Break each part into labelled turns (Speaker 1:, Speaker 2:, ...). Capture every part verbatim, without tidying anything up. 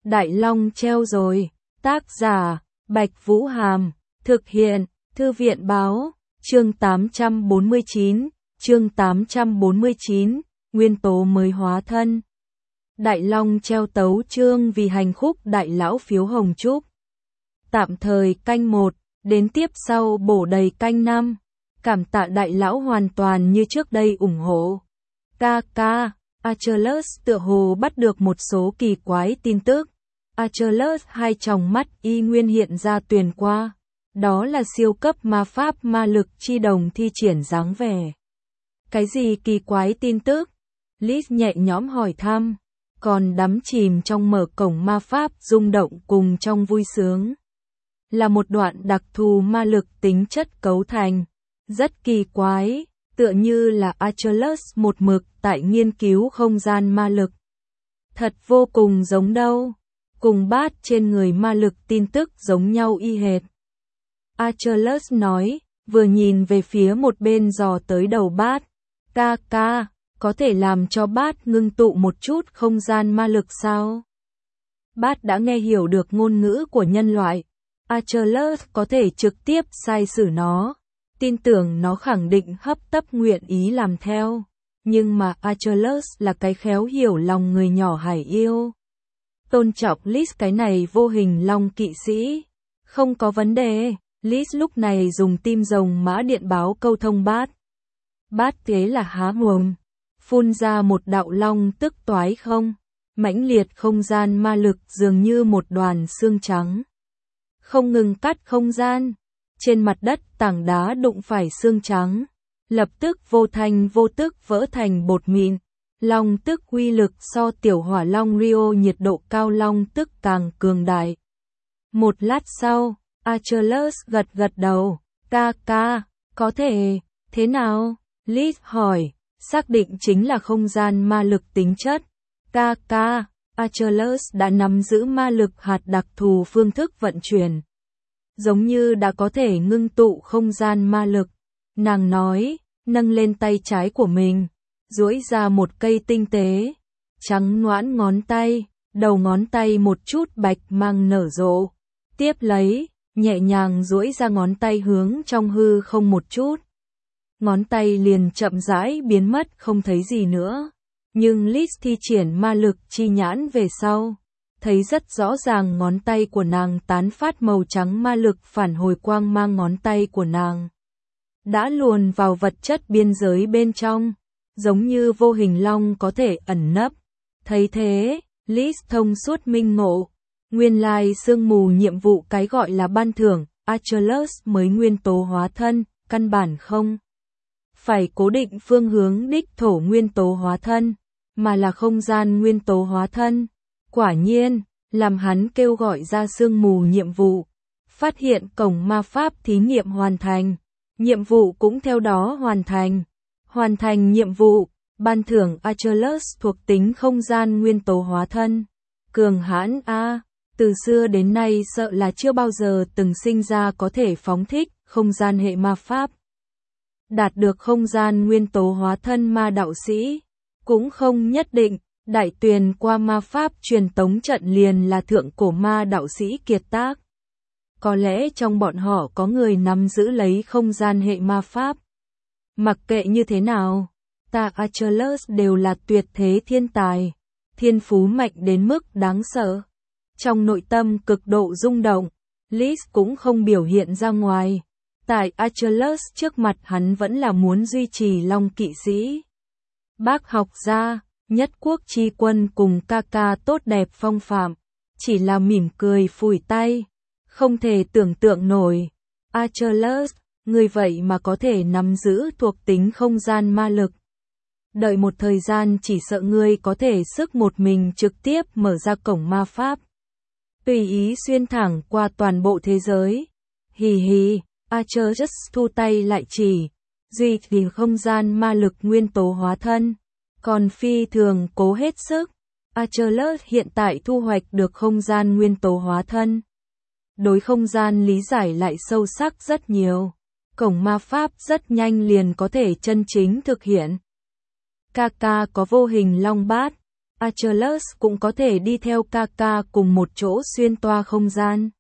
Speaker 1: Đại Long treo rồi. Tác giả, Bạch Vũ Hàm. Thực hiện, Thư viện Báo. Chương tám trăm bốn mươi chín. Chương tám trăm bốn mươi chín. Nguyên tố mới hóa thân. Đại Long treo tấu chương vì hành khúc Đại Lão phiếu hồng trúc. Tạm thời canh một, đến tiếp sau bổ đầy canh năm. Cảm tạ Đại Lão hoàn toàn như trước đây ủng hộ. Ca ca, Achilles tựa hồ bắt được một số kỳ quái tin tức. Achilles hai tròng mắt y nguyên hiện ra tuyền qua. Đó là siêu cấp ma pháp ma lực chi đồng thi triển dáng vẻ. Cái gì kỳ quái tin tức? Liz nhẹ nhõm hỏi thăm, còn đắm chìm trong mở cổng ma pháp rung động cùng trong vui sướng. Là một đoạn đặc thù ma lực tính chất cấu thành. Rất kỳ quái, tựa như là Achilles một mực tại nghiên cứu không gian ma lực. Thật vô cùng giống đâu. Cùng bát trên người ma lực tin tức giống nhau y hệt. Achilles nói, vừa nhìn về phía một bên dò tới đầu bát. Ca ca, có thể làm cho bát ngưng tụ một chút không gian ma lực sao? Bát đã nghe hiểu được ngôn ngữ của nhân loại. Achilles có thể trực tiếp sai sử nó. Tin tưởng nó khẳng định hấp tấp nguyện ý làm theo. Nhưng mà Achilles là cái khéo hiểu lòng người nhỏ hải yêu. Tôn trọng Liz cái này vô hình long kỵ sĩ. Không có vấn đề. Liz lúc này dùng tim rồng mã điện báo câu thông bát. Bát thế là há mồm. Phun ra một đạo long tức toái không. Mãnh liệt không gian ma lực dường như một đoàn xương trắng. Không ngừng cắt không gian. Trên mặt đất tảng đá đụng phải xương trắng. Lập tức vô thanh vô tức vỡ thành bột mịn. Long tức uy lực so tiểu hỏa long Rio nhiệt độ cao long tức càng cường đại. Một lát sau, Achilles gật gật đầu. Ca ca, có thể, thế nào? Liz hỏi, xác định chính là không gian ma lực tính chất. Ca ca, Achilles đã nắm giữ ma lực hạt đặc thù phương thức vận chuyển. Giống như đã có thể ngưng tụ không gian ma lực. Nàng nói, nâng lên tay trái của mình, duỗi ra một cây tinh tế, trắng noãn ngón tay, đầu ngón tay một chút bạch mang nở rộ. Tiếp lấy, nhẹ nhàng duỗi ra ngón tay hướng trong hư không một chút. Ngón tay liền chậm rãi biến mất không thấy gì nữa. Nhưng Liz thi triển ma lực chi nhãn về sau. Thấy rất rõ ràng ngón tay của nàng tán phát màu trắng ma lực phản hồi quang mang ngón tay của nàng. Đã luồn vào vật chất biên giới bên trong. Giống như vô hình long có thể ẩn nấp. Thấy thế, Liz thông suốt minh ngộ. Nguyên lai sương mù nhiệm vụ cái gọi là ban thưởng, Achilles mới nguyên tố hóa thân, căn bản không. Phải cố định phương hướng đích thổ nguyên tố hóa thân, mà là không gian nguyên tố hóa thân. Quả nhiên, làm hắn kêu gọi ra sương mù nhiệm vụ. Phát hiện cổng ma pháp thí nghiệm hoàn thành. Nhiệm vụ cũng theo đó hoàn thành. Hoàn thành nhiệm vụ, ban thưởng Achilles thuộc tính không gian nguyên tố hóa thân. Cường hãn A, từ xưa đến nay sợ là chưa bao giờ từng sinh ra có thể phóng thích không gian hệ ma pháp. Đạt được không gian nguyên tố hóa thân ma đạo sĩ, cũng không nhất định, đại tuyền qua ma pháp truyền tống trận liền là thượng cổ ma đạo sĩ kiệt tác. Có lẽ trong bọn họ có người nắm giữ lấy không gian hệ ma pháp. Mặc kệ như thế nào, ta Achilles đều là tuyệt thế thiên tài, thiên phú mạnh đến mức đáng sợ. Trong nội tâm cực độ rung động, Liz cũng không biểu hiện ra ngoài. Tại Achilles trước mặt hắn vẫn là muốn duy trì long kỵ sĩ. Bác học gia, nhất quốc chi quân cùng ca ca tốt đẹp phong phạm, chỉ là mỉm cười phủi tay. Không thể tưởng tượng nổi. Achilles, người vậy mà có thể nắm giữ thuộc tính không gian ma lực. Đợi một thời gian chỉ sợ ngươi có thể sức một mình trực tiếp mở ra cổng ma pháp. Tùy ý xuyên thẳng qua toàn bộ thế giới. Hì hì, Achilles thu tay lại chỉ. Duy trì không gian ma lực nguyên tố hóa thân. Còn phi thường cố hết sức. Achilles hiện tại thu hoạch được không gian nguyên tố hóa thân. Đối không gian lý giải lại sâu sắc rất nhiều. Cổng ma pháp rất nhanh liền có thể chân chính thực hiện. Ca ca có vô hình long bát. Achilles cũng có thể đi theo Kaka cùng một chỗ xuyên toa không gian.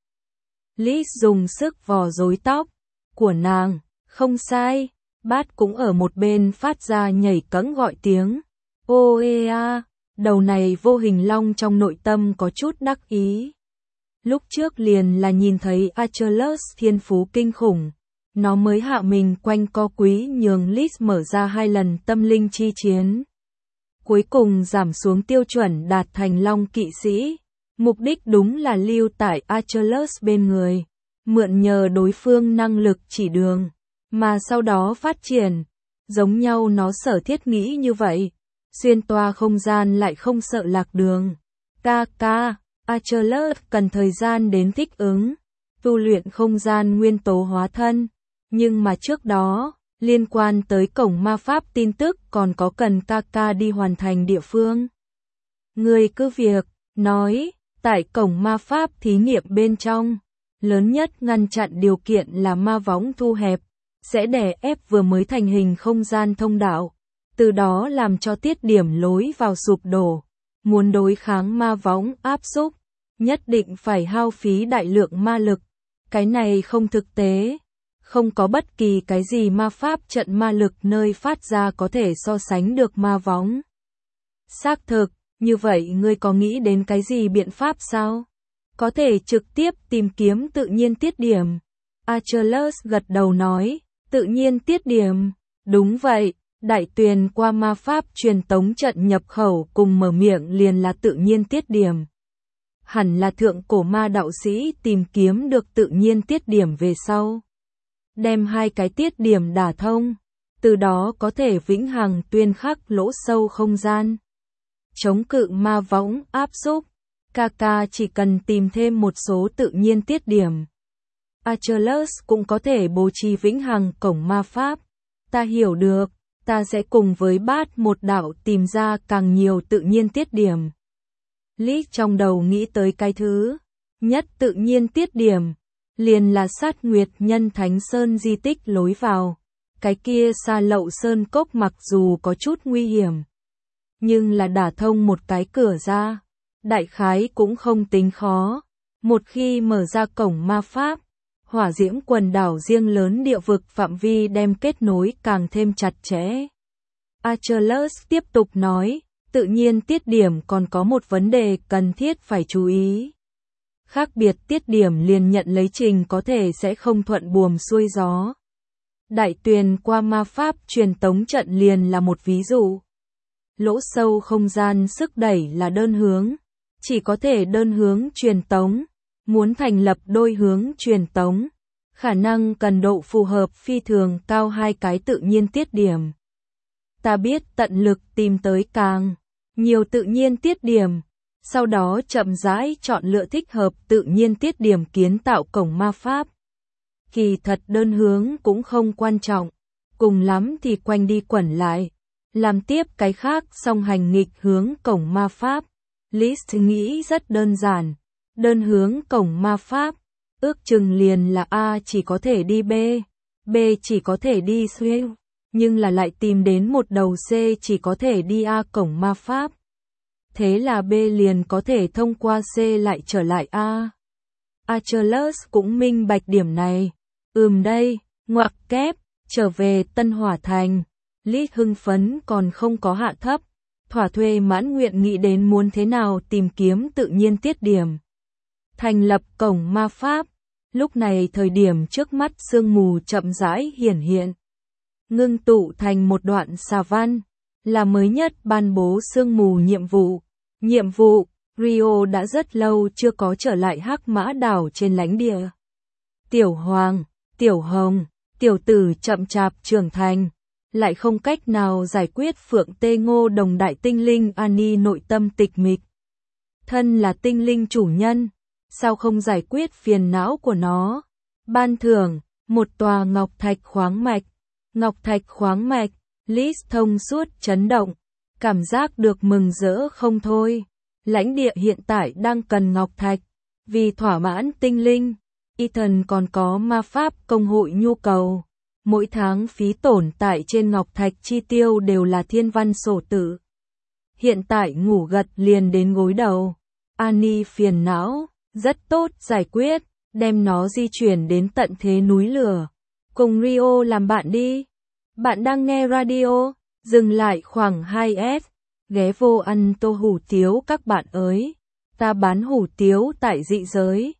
Speaker 1: Liz dùng sức vò rối tóc của nàng, không sai, Bát cũng ở một bên phát ra nhảy cẫng gọi tiếng. Ô ê a, đầu này vô hình long trong nội tâm có chút đắc ý. Lúc trước liền là nhìn thấy Achilles thiên phú kinh khủng, nó mới hạ mình quanh co quý nhường Liz mở ra hai lần tâm linh chi chiến. Cuối cùng giảm xuống tiêu chuẩn đạt thành long kỵ sĩ, mục đích đúng là lưu tại Achilles bên người, mượn nhờ đối phương năng lực chỉ đường, mà sau đó phát triển. Giống nhau nó sở thiết nghĩ như vậy, xuyên toa không gian lại không sợ lạc đường. Kaka, Achilles cần thời gian đến thích ứng, tu luyện không gian nguyên tố hóa thân, nhưng mà trước đó, liên quan tới cổng ma pháp tin tức còn có cần Kaka đi hoàn thành địa phương. Người cứ việc, nói, tại cổng ma pháp thí nghiệm bên trong, lớn nhất ngăn chặn điều kiện là ma võng thu hẹp, sẽ đè ép vừa mới thành hình không gian thông đạo, từ đó làm cho tiết điểm lối vào sụp đổ. Muốn đối kháng ma võng áp xúc, nhất định phải hao phí đại lượng ma lực, cái này không thực tế. Không có bất kỳ cái gì ma pháp trận ma lực nơi phát ra có thể so sánh được ma võng. Xác thực, như vậy ngươi có nghĩ đến cái gì biện pháp sao? Có thể trực tiếp tìm kiếm tự nhiên tiết điểm. Achilles gật đầu nói, tự nhiên tiết điểm. Đúng vậy, đại tuyền qua ma pháp truyền tống trận nhập khẩu cùng mở miệng liền là tự nhiên tiết điểm. Hẳn là thượng cổ ma đạo sĩ tìm kiếm được tự nhiên tiết điểm về sau. Đem hai cái tiết điểm đả thông, từ đó có thể vĩnh hằng tuyên khắc lỗ sâu không gian. Chống cự ma võng áp xúc, Kaka chỉ cần tìm thêm một số tự nhiên tiết điểm. Achilles cũng có thể bố trí vĩnh hằng cổng ma pháp. Ta hiểu được, ta sẽ cùng với Bát một đạo tìm ra càng nhiều tự nhiên tiết điểm. Lý trong đầu nghĩ tới cái thứ nhất tự nhiên tiết điểm, liền là sát nguyệt nhân Thánh Sơn di tích lối vào. Cái kia xa lậu sơn cốc mặc dù có chút nguy hiểm, nhưng là đả thông một cái cửa ra, đại khái cũng không tính khó. Một khi mở ra cổng ma pháp, hỏa diễm quần đảo riêng lớn địa vực phạm vi đem kết nối càng thêm chặt chẽ. Achilles tiếp tục nói, tự nhiên tiết điểm còn có một vấn đề cần thiết phải chú ý. Khác biệt tiết điểm liền nhận lấy trình có thể sẽ không thuận buồm xuôi gió. Đại tuyền qua ma pháp truyền tống trận liền là một ví dụ. Lỗ sâu không gian sức đẩy là đơn hướng, chỉ có thể đơn hướng truyền tống. Muốn thành lập đôi hướng truyền tống, khả năng cần độ phù hợp phi thường cao hai cái tự nhiên tiết điểm. Ta biết tận lực tìm tới càng nhiều tự nhiên tiết điểm, sau đó chậm rãi chọn lựa thích hợp tự nhiên tiết điểm kiến tạo cổng ma pháp. Kỳ thật đơn hướng cũng không quan trọng, cùng lắm thì quanh đi quẩn lại, làm tiếp cái khác song hành nghịch hướng cổng ma pháp. List nghĩ rất đơn giản, đơn hướng cổng ma pháp, ước chừng liền là A chỉ có thể đi B, B chỉ có thể đi C, nhưng là lại tìm đến một đầu C chỉ có thể đi A cổng ma pháp. Thế là B liền có thể thông qua C lại trở lại A. Achilles cũng minh bạch điểm này. Ừm đây, ngoặc kép, trở về Tân Hỏa Thành. Lý hưng phấn còn không có hạ thấp. Thỏa thuê mãn nguyện nghĩ đến muốn thế nào tìm kiếm tự nhiên tiết điểm. Thành lập cổng ma pháp. Lúc này thời điểm trước mắt sương mù chậm rãi hiển hiện. Ngưng tụ thành một đoạn xà văn. Là mới nhất ban bố sương mù nhiệm vụ. Nhiệm vụ, Rio đã rất lâu chưa có trở lại Hắc Mã đảo trên lãnh địa. Tiểu Hoàng, Tiểu Hồng, Tiểu Tử chậm chạp trưởng thành, lại không cách nào giải quyết Phượng Tê Ngô Đồng đại tinh linh Ani nội tâm tịch mịch. Thân là tinh linh chủ nhân, sao không giải quyết phiền não của nó? Ban thưởng, một tòa ngọc thạch khoáng mạch. Ngọc thạch khoáng mạch, Liz thông suốt chấn động. Cảm giác được mừng rỡ không thôi. Lãnh địa hiện tại đang cần ngọc thạch. Vì thỏa mãn tinh linh, Ethan còn có ma pháp công hội nhu cầu. Mỗi tháng phí tổn tại trên ngọc thạch chi tiêu đều là thiên văn sổ tử. hiện tại ngủ gật liền đến gối đầu. Annie phiền não, rất tốt giải quyết, đem nó di chuyển đến tận thế núi lửa. Cùng Rio làm bạn đi. Bạn đang nghe radio, dừng lại khoảng hai s, ghé vô ăn tô hủ tiếu các bạn ơi. Ta bán hủ tiếu tại dị giới.